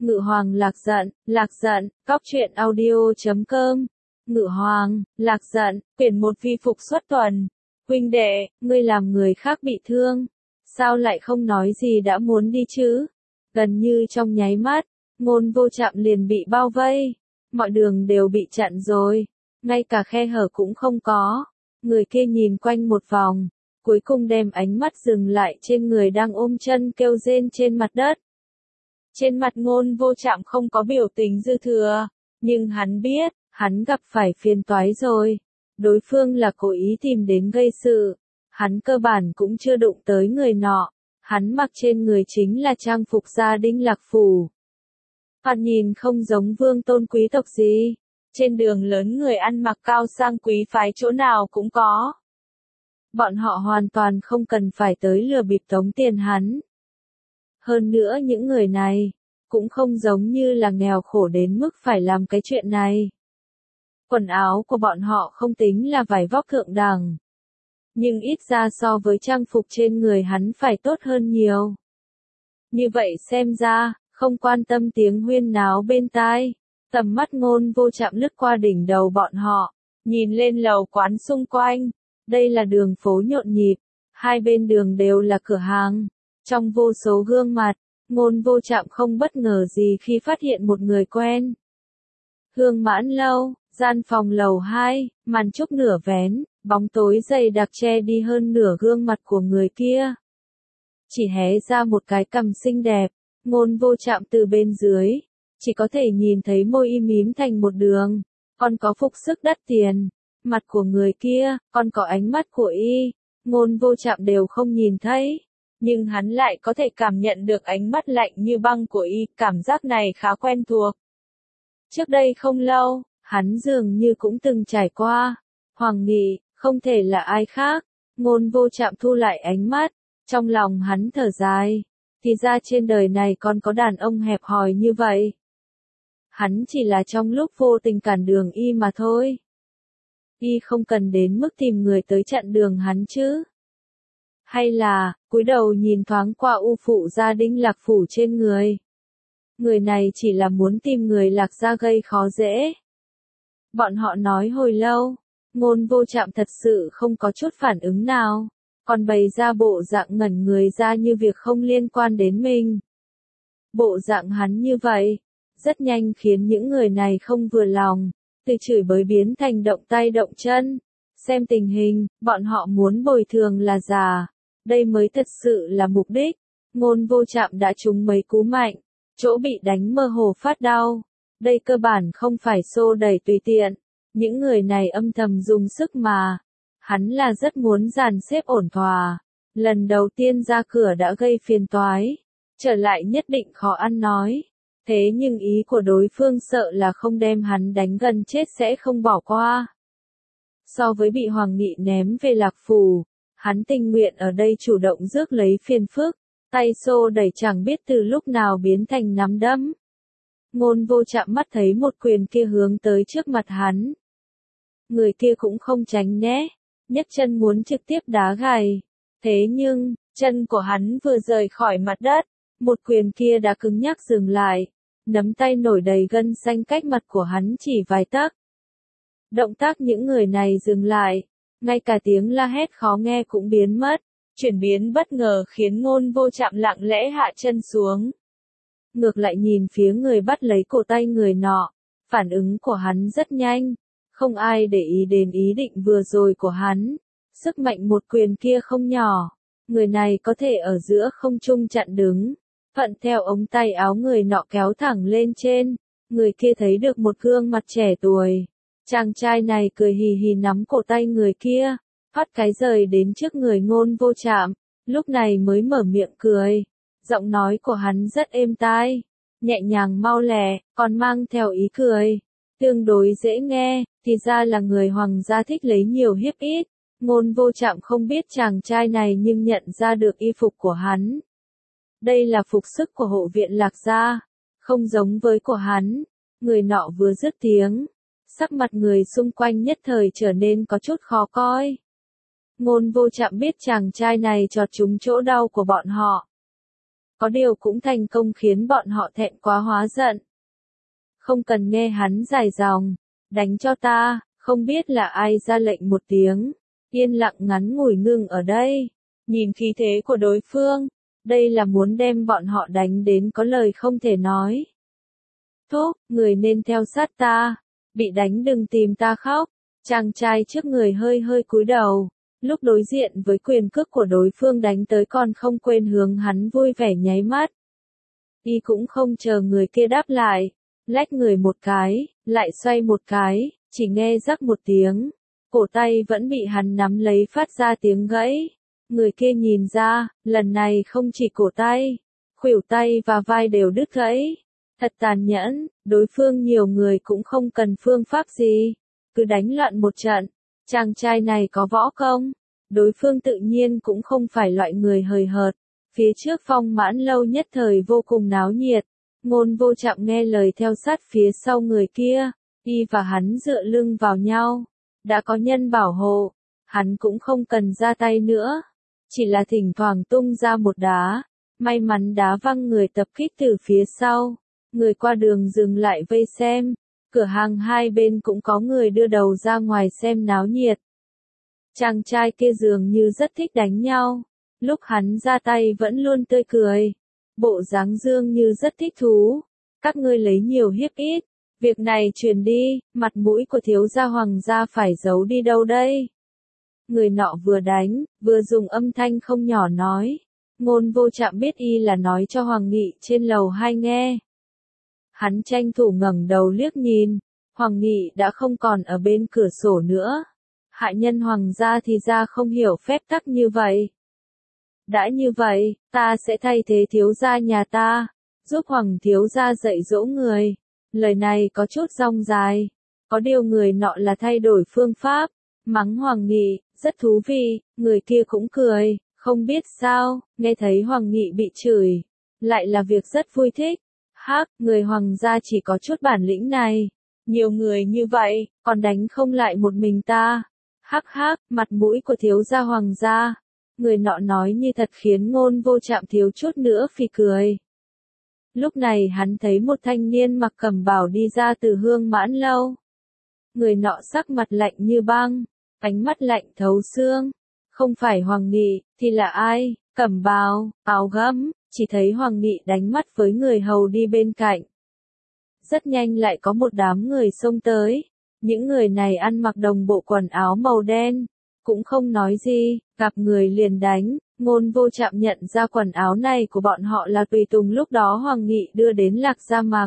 Ngự Hoàng Lạc giận, cóc truyện audio.com. Ngự Hoàng, Lạc giận, quyển 1 vi phục xuất tuần. Huynh đệ, ngươi làm người khác bị thương. Sao lại không nói gì đã muốn đi chứ? Gần như trong nháy mắt, Ngôn Vô Trạm liền bị bao vây. Mọi đường đều bị chặn rồi. Ngay cả khe hở cũng không có. Người kia nhìn quanh một vòng. Cuối cùng đem ánh mắt dừng lại trên người đang ôm chân kêu rên trên mặt đất. Trên mặt Ngôn Vô Trạm không có biểu tình dư thừa, nhưng hắn biết, hắn gặp phải phiền toái rồi. Đối phương là cố ý tìm đến gây sự, hắn cơ bản cũng chưa đụng tới người nọ, hắn mặc trên người chính là trang phục gia đình Lạc Phủ. Thoạt nhìn không giống vương tôn quý tộc gì, trên đường lớn người ăn mặc cao sang quý phái chỗ nào cũng có. Bọn họ hoàn toàn không cần phải tới lừa bịp tống tiền hắn. Hơn nữa những người này, cũng không giống như là nghèo khổ đến mức phải làm cái chuyện này. Quần áo của bọn họ không tính là vải vóc thượng đẳng. Nhưng ít ra so với trang phục trên người hắn phải tốt hơn nhiều. Như vậy xem ra, không quan tâm tiếng huyên náo bên tai. Tầm mắt Ngôn Vô Trạm lướt qua đỉnh đầu bọn họ, nhìn lên lầu quán xung quanh. Đây là đường phố nhộn nhịp, hai bên đường đều là cửa hàng. Trong vô số gương mặt, Ngôn Vô Trạm không bất ngờ gì khi phát hiện một người quen. Hương Mãn Lâu, gian phòng lầu 2, màn trúc nửa vén, bóng tối dày đặc che đi hơn nửa gương mặt của người kia. Chỉ hé ra một cái cằm xinh đẹp, Ngôn Vô Trạm từ bên dưới, chỉ có thể nhìn thấy môi im mím thành một đường, còn có phục sức đắt tiền, mặt của người kia, còn có ánh mắt của y, Ngôn Vô Trạm đều không nhìn thấy. Nhưng hắn lại có thể cảm nhận được ánh mắt lạnh như băng của y, cảm giác này khá quen thuộc. Trước đây không lâu, hắn dường như cũng từng trải qua. Hoàng Nghị, không thể là ai khác. Ngôn Vô Trạm thu lại ánh mắt, trong lòng hắn thở dài. Thì ra trên đời này còn có đàn ông hẹp hòi như vậy. Hắn chỉ là trong lúc vô tình cản đường y mà thôi. Y không cần đến mức tìm người tới chặn đường hắn chứ. Hay là, cúi đầu nhìn thoáng qua u phụ gia đình Lạc Phủ trên người. Người này chỉ là muốn tìm người Lạc gia gây khó dễ. Bọn họ nói hồi lâu, Ngôn Vô Trạm thật sự không có chút phản ứng nào, còn bày ra bộ dạng ngẩn người ra như việc không liên quan đến mình. Bộ dạng hắn như vậy, rất nhanh khiến những người này không vừa lòng, từ chửi bới biến thành động tay động chân. Xem tình hình, bọn họ muốn bồi thường là già. Đây mới thật sự là mục đích. Ngôn Vô Trạm đã trúng mấy cú mạnh, chỗ bị đánh mơ hồ phát đau. Đây cơ bản không phải xô đẩy tùy tiện. Những người này âm thầm dùng sức mà. Hắn là rất muốn dàn xếp ổn thỏa. Lần đầu tiên ra cửa đã gây phiền toái. Trở lại nhất định khó ăn nói. Thế nhưng ý của đối phương sợ là không đem hắn đánh gần chết sẽ không bỏ qua. So với bị Hoàng Nghị ném về Lạc Phủ, hắn tình nguyện ở đây chủ động rước lấy phiền phức, tay xô đẩy chẳng biết từ lúc nào biến thành nắm đấm. Ngôn Vô Trạm mắt thấy một quyền kia hướng tới trước mặt hắn. Người kia cũng không tránh né, nhấc chân muốn trực tiếp đá gầy. Thế nhưng, chân của hắn vừa rời khỏi mặt đất, một quyền kia đã cứng nhắc dừng lại. Nắm tay nổi đầy gân xanh cách mặt của hắn chỉ vài tấc. Động tác những người này dừng lại, ngay cả tiếng la hét khó nghe cũng biến mất. Chuyển biến bất ngờ khiến Ngôn Vô Trạm lặng lẽ hạ chân xuống. Ngược lại nhìn phía người bắt lấy cổ tay người nọ, phản ứng của hắn rất nhanh, không ai để ý đến ý định vừa rồi của hắn. Sức mạnh một quyền kia không nhỏ, người này có thể ở giữa không trung chặn đứng, thuận theo ống tay áo người nọ kéo thẳng lên trên. Người kia thấy được một gương mặt trẻ tuổi. Chàng trai này cười hì hì nắm cổ tay người kia, phát cái rời đến trước người Ngôn Vô Trạm, lúc này mới mở miệng cười. Giọng nói của hắn rất êm tai, nhẹ nhàng mau lẹ, còn mang theo ý cười, tương đối dễ nghe. Thì ra là người Hoàng gia thích lấy nhiều hiếp ít. Ngôn Vô Trạm không biết chàng trai này nhưng nhận ra được y phục của hắn. Đây là phục sức của hộ viện Lạc gia, không giống với của hắn. Người nọ vừa dứt tiếng, sắc mặt người xung quanh nhất thời trở nên có chút khó coi. Ngôn Vô Trạm biết chàng trai này chọt trúng chỗ đau của bọn họ. có điều cũng thành công khiến bọn họ thẹn quá hóa giận. Không cần nghe hắn dài dòng, đánh cho ta, không biết là ai ra lệnh một tiếng, yên lặng ngắn ngủi ngưng ở đây, nhìn khí thế của đối phương, đây là muốn đem bọn họ đánh đến có lời không thể nói. Thúc, người nên theo sát ta, bị đánh đừng tìm ta khóc, chàng trai trước người hơi hơi cúi đầu, lúc đối diện với quyền cước của đối phương đánh tới còn không quên hướng hắn vui vẻ nháy mắt. Y cũng không chờ người kia đáp lại, lách người một cái, lại xoay một cái, chỉ nghe rắc một tiếng, cổ tay vẫn bị hắn nắm lấy phát ra tiếng gãy. Người kia nhìn ra, lần này không chỉ cổ tay, khuỷu tay và vai đều đứt gãy. Thật tàn nhẫn, đối phương nhiều người cũng không cần phương pháp gì, cứ đánh loạn một trận. Chàng trai này có võ công, đối phương tự nhiên cũng không phải loại người hời hợt. Phía trước Phong Mãn Lâu nhất thời vô cùng náo nhiệt, Ngôn Vô Trạm nghe lời theo sát phía sau người kia, y và hắn dựa lưng vào nhau, đã có nhân bảo hộ, hắn cũng không cần ra tay nữa, chỉ là thỉnh thoảng tung ra một đá, may mắn đá văng người tập kích từ phía sau. Người qua đường dừng lại vây xem, cửa hàng hai bên cũng có người đưa đầu ra ngoài xem náo nhiệt. Chàng trai kia dường như rất thích đánh nhau, lúc hắn ra tay vẫn luôn tươi cười, bộ dáng dương như rất thích thú. Các ngươi lấy nhiều hiếp ít, việc này truyền đi, mặt mũi của thiếu gia Hoàng gia phải giấu đi đâu đây? Người nọ vừa đánh, vừa dùng âm thanh không nhỏ nói. Ngôn Vô Trạm biết y là nói cho Hoàng Nghị trên lầu 2 nghe. Hắn tranh thủ ngẩng đầu liếc nhìn, Hoàng Nghị đã không còn ở bên cửa sổ nữa. Hạ nhân Hoàng gia thì ra không hiểu phép tắc như vậy. Đã như vậy, ta sẽ thay thế thiếu gia nhà ta, giúp Hoàng thiếu gia dạy dỗ người. Lời này có chút dong dài, có điều người nọ là thay đổi phương pháp, mắng Hoàng Nghị, rất thú vị, người kia cũng cười, không biết sao, nghe thấy Hoàng Nghị bị chửi, lại là việc rất vui thích. Hắc, người Hoàng gia chỉ có chút bản lĩnh này, nhiều người như vậy, còn đánh không lại một mình ta. Hắc hắc, mặt mũi của thiếu gia Hoàng gia. Người nọ nói như thật khiến Ngôn Vô Trạm thiếu chút nữa phì cười. Lúc này hắn thấy một thanh niên mặc cẩm bào đi ra từ Hương Mãn Lâu. Người nọ sắc mặt lạnh như băng, ánh mắt lạnh thấu xương. Không phải Hoàng Nghị, thì là ai? Cẩm bào, áo gấm, chỉ thấy Hoàng Nghị đánh mắt với người hầu đi bên cạnh. Rất nhanh lại có một đám người xông tới. Những người này ăn mặc đồng bộ quần áo màu đen, cũng không nói gì, gặp người liền đánh. Ngôn Vô Trạm nhận ra quần áo này của bọn họ là tùy tùng lúc đó Hoàng Nghị đưa đến Lạc Gia mặc.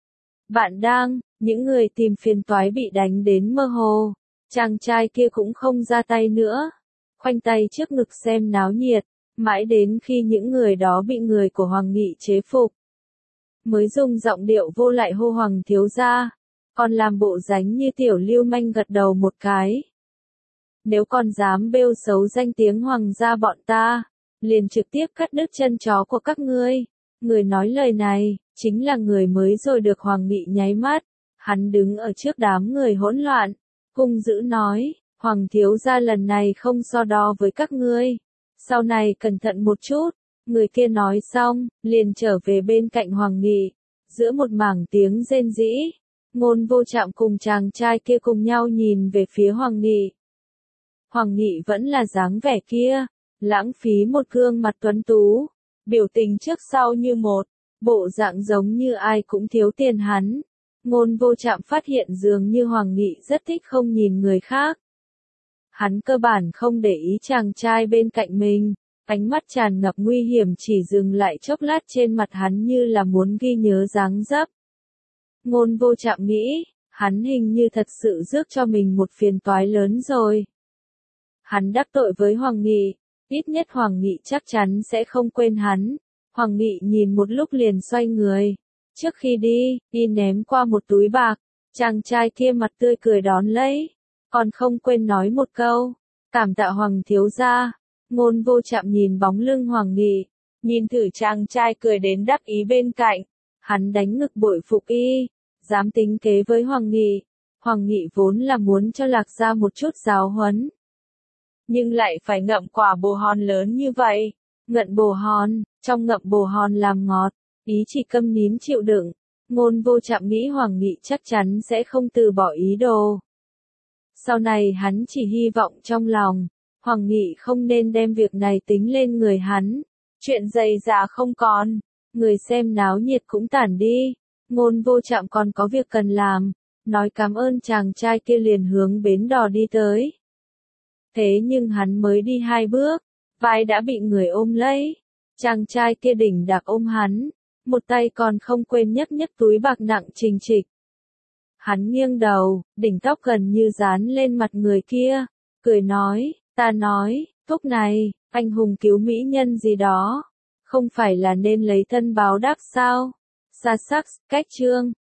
Bạn đang, những người tìm phiền toái bị đánh đến mơ hồ. Chàng trai kia cũng không ra tay nữa, khoanh tay trước ngực xem náo nhiệt, mãi đến khi những người đó bị người của Hoàng Nghị chế phục, mới dùng giọng điệu vô lại hô Hoàng thiếu gia, còn làm bộ dáng như tiểu lưu manh gật đầu một cái. Nếu còn dám bêu xấu danh tiếng Hoàng gia bọn ta, liền trực tiếp cắt đứt chân chó của các ngươi. Người nói lời này, chính là người mới rồi được Hoàng Nghị nháy mắt, hắn đứng ở trước đám người hỗn loạn, hung dữ nói, Hoàng thiếu gia lần này không so đo với các ngươi, sau này cẩn thận một chút. Người kia nói xong, liền trở về bên cạnh Hoàng Nghị, giữa một mảng tiếng rên rỉ, Ngôn Vô Trạm cùng chàng trai kia cùng nhau nhìn về phía Hoàng Nghị. Hoàng Nghị vẫn là dáng vẻ kia, lãng phí một gương mặt tuấn tú, biểu tình trước sau như một, bộ dạng giống như ai cũng thiếu tiền hắn. Ngôn Vô Trạm phát hiện dường như Hoàng Nghị rất thích không nhìn người khác. Hắn cơ bản không để ý chàng trai bên cạnh mình, ánh mắt tràn ngập nguy hiểm chỉ dừng lại chốc lát trên mặt hắn như là muốn ghi nhớ dáng dấp. Ngôn Vô Trạm nghĩ, hắn hình như thật sự rước cho mình một phiền toái lớn rồi. Hắn đắc tội với Hoàng Nghị, ít nhất Hoàng Nghị chắc chắn sẽ không quên hắn. Hoàng Nghị nhìn một lúc liền xoay người. Trước khi đi, y ném qua một túi bạc, chàng trai kia mặt tươi cười đón lấy, còn không quên nói một câu, cảm tạ Hoàng thiếu gia. Ngôn Vô Trạm nhìn bóng lưng Hoàng Nghị, nhìn thử chàng trai cười đến đắc ý bên cạnh, hắn đánh ngực bội phục y, dám tính kế với Hoàng Nghị. Hoàng Nghị vốn là muốn cho Lạc Gia một chút giáo huấn, nhưng lại phải ngậm quả bồ hòn lớn như vậy. Ngậm bồ hòn, trong ngậm bồ hòn làm ngọt, ý chỉ câm nín chịu đựng. Ngôn Vô Trạm nghĩ Hoàng Nghị chắc chắn sẽ không từ bỏ ý đồ. Sau này hắn chỉ hy vọng trong lòng, Hoàng Nghị không nên đem việc này tính lên người hắn. Chuyện dày dà không còn, người xem náo nhiệt cũng tản đi. Ngôn Vô Trạm còn có việc cần làm, nói cảm ơn chàng trai kia liền hướng bến đò đi tới. Thế nhưng hắn mới đi 2 bước, vai đã bị người ôm lấy. Chàng trai kia đỉnh đạc ôm hắn, một tay còn không quên nhấc nhấc túi bạc nặng trình trịch. Hắn nghiêng đầu, đỉnh tóc gần như dán lên mặt người kia, cười nói, ta nói, lúc này, anh hùng cứu mỹ nhân gì đó, không phải là nên lấy thân báo đáp sao? Xa sắc, cách chương.